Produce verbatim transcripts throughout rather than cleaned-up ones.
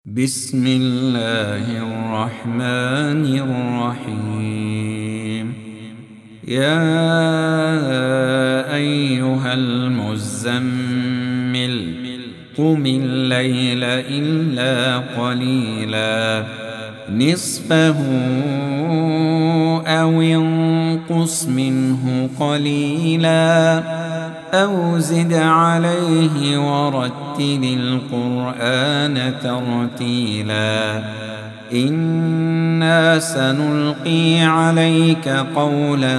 بسم الله الرحمن الرحيم. يا أيها المزمل قم الليل إلا قليلا نصفه أو انقص منه قليلا أو زد عليه ورتل القرآن ترتيلا إنا سنلقي عليك قولا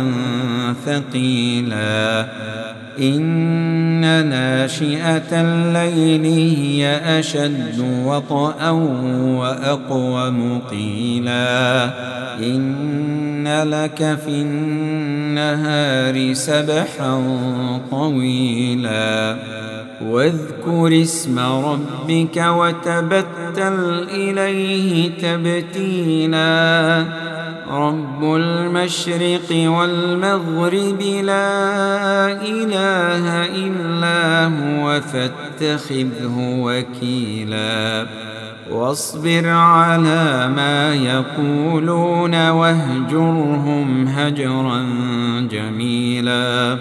ثقيلا إن ناشئة الليل هي أشد وطئا وأقوم قيلا إن لك في النهار سبحا طويلا واذكر اسم ربك وتبتل إليه تبتيلا رب المشرق والمغرب لا إله إلا هو فاتخذه وكيلا واصبر على ما يقولون واهجرهم هجرا جميلا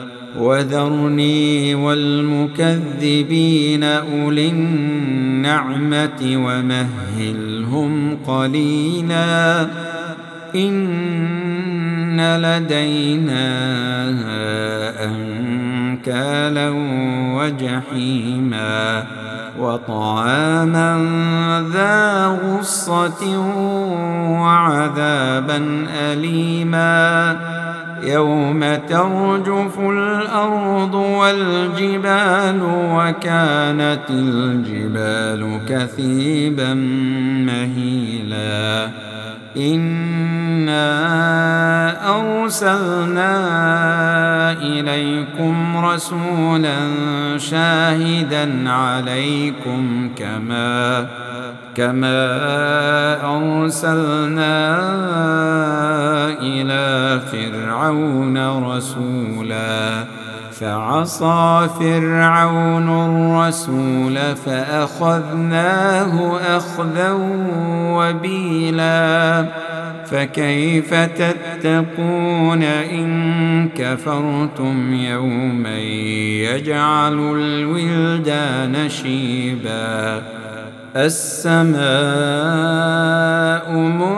وذرني والمكذبين أولي النعمة ومهلهم قليلا إن لدينا أنكالا وجحيما وطعاما ذا غصة وعذابا أليما يوم ترجف الأرض والجبال وكانت الجبال كثيبا مهيلا إنا أرسلنا إليكم رسولا شاهدا عليكم كما كما أرسلنا إلى فرعون رسولا فعصى فرعون الرسول فأخذناه أخذا وبيلا فكيف تتقون إن كفرتم يوما يجعل الولدان شيبا السماء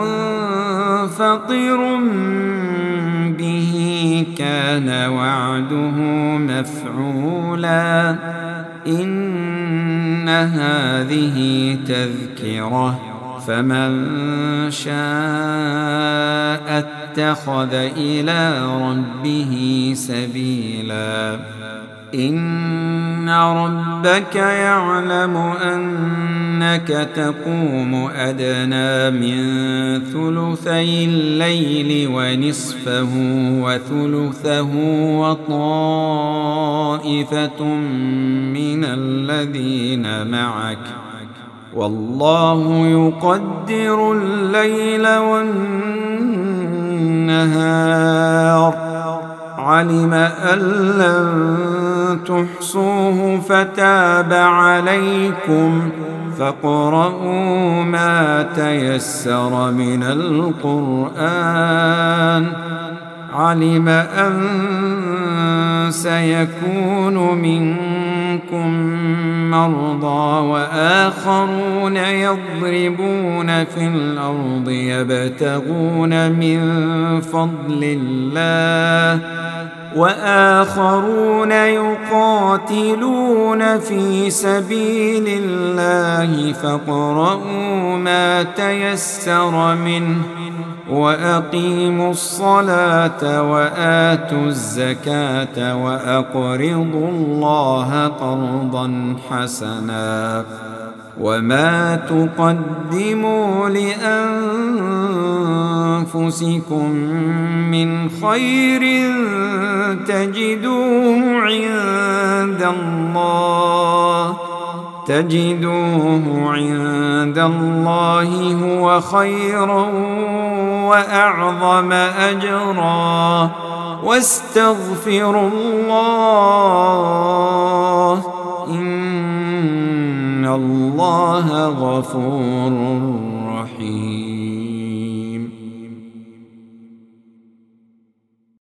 منفطر به كان وعده مفعولا إن هذه تذكرة فمن شاء اتخذ إلى ربه سبيلا إن ربك يعلم أنك تقوم أدنى من ثلثي الليل ونصفه وثلثه وطائفة من الذين معك والله يقدر الليل والنهار علم أن لن تحصوه فتاب عليكم فاقرؤوا ما تيسر من القرآن علم أن سيكون منكم مرضى وآخرون يضربون في الأرض يبتغون من فضل الله وآخرون يقاتلون في سبيل الله فاقرؤوا ما تيسر منه وأقيموا الصلاة وآتوا الزكاة وأقرضوا الله قرضا حسنا وما تقدموا لأنفسكم من خير تجدوه عند الله تجدوه عند الله هو خيرا وأعظم أجرا واستغفروا الله إن الله غفور رحيم.